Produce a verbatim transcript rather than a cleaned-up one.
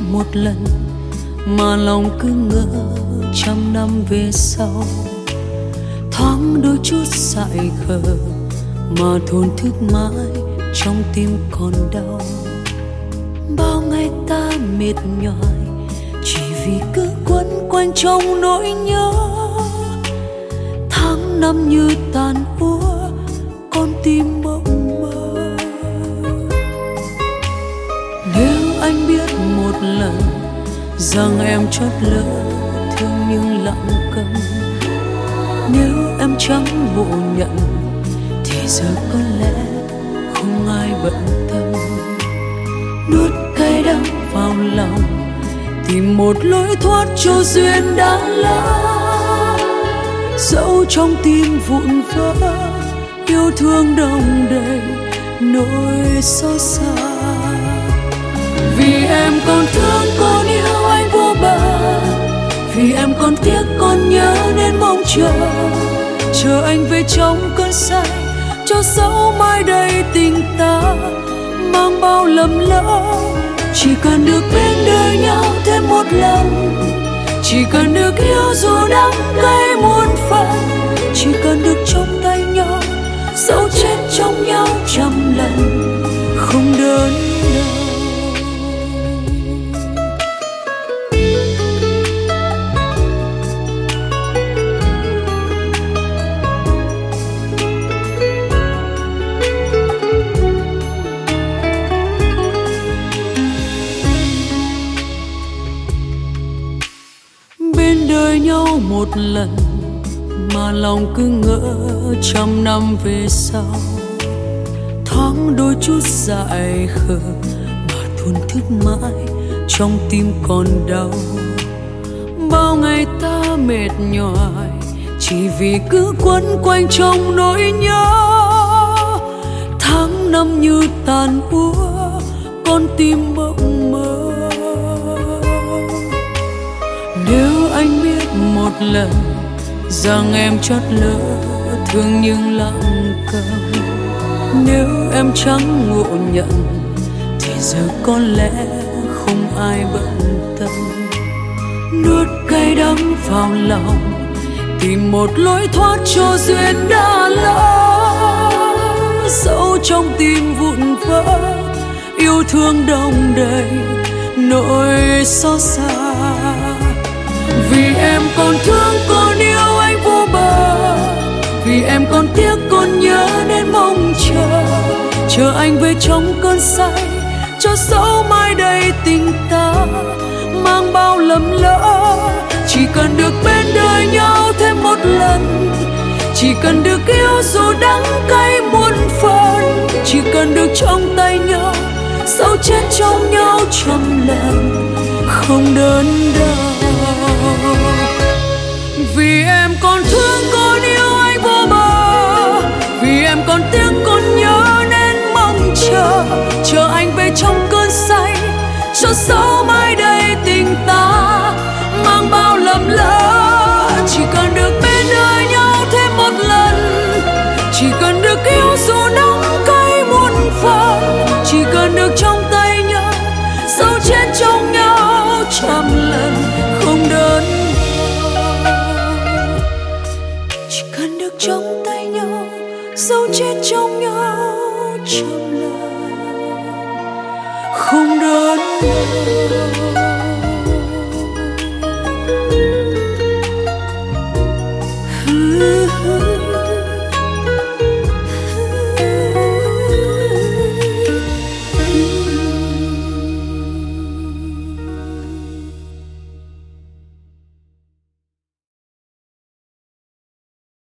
một lần mà lòng cứ ngỡ trăm năm về sau. Thoáng đôi chút dại khờ mà thổn thức mãi trong tim còn đau. Bao ngày ta mệt nhoài chỉ vì cứ quấn quanh trong nỗi nhớ. Tháng năm như tàn úa, con tim mộng mơ. Nếu anh biết một lần rằng em chót lỡ thương nhưng lặng câm, nếu em chẳng ngộ nhận thì giờ có lẽ không ai bận tâm. Nuốt cay đắng vào lòng, tìm một lối thoát cho duyên đã lỡ. Dẫu trong tim vụn vỡ, yêu thương đong đầy nỗi xót xa. Vì em còn thương còn yêu anh vô bờ, vì em còn tiếc còn nhớ nên mong chờ. Chờ anh về trong cơn say, cho dẫu mai đây tình ta mang bao lầm lỡ. Chỉ cần được bên đời nhau thêm một lần, chỉ cần được yêu dù đắng cay muôn phần, chỉ cần được trong tay nhau dẫu chết trong nhau trăm lần không đớn đau. Bên đời nhau một lần mà lòng cứ ngỡ trăm năm về sau. Thoáng đôi chút dại khờ mà thổn thức mãi trong tim còn đau. Bao ngày ta mệt nhoài chỉ vì cứ quấn quanh trong nỗi nhớ. Tháng năm như tàn úa, con tim mộng mơ. Nếu anh biết một lần rằng em chót lỡ thương nhưng lặng câm, nếu em chẳng ngộ nhận thì giờ có lẽ không ai bận tâm. Nuốt cay đắng vào lòng, tìm một lối thoát cho duyên đã lỡ. Dẫu trong tim vụn vỡ, yêu thương đong đầy nỗi xót xa. Vì em còn thương còn yêu anh vô bờ, vì em còn tiếc còn nhớ nên mong chờ. Chờ anh về trong cơn say, cho dẫu mai đây tình ta mang bao lầm lỡ. Chỉ cần được bên đời nhau thêm một lần, chỉ cần được yêu dù đắng cay muôn phần, chỉ cần được trong tay nhau dẫu chết trong nhau trăm lần không đớn đau. Vì em còn thương còn yêu anh vô bờ, vì em còn tiếc còn nhớ nên mong chờ. Chờ anh về trong cơn say, cho dẫu mai đây tình ta mang bao lầm lỡ. Chỉ cần được bên đời nhau thêm một lần, chỉ cần được yêu dù nắng cay muôn phần, chỉ cần được trong tay nhau dẫu chết trong nhau trăm lần không đớn. Chỉ cần được trong tay nhau dẫu chết trong nhau trăm lần không đớn đau.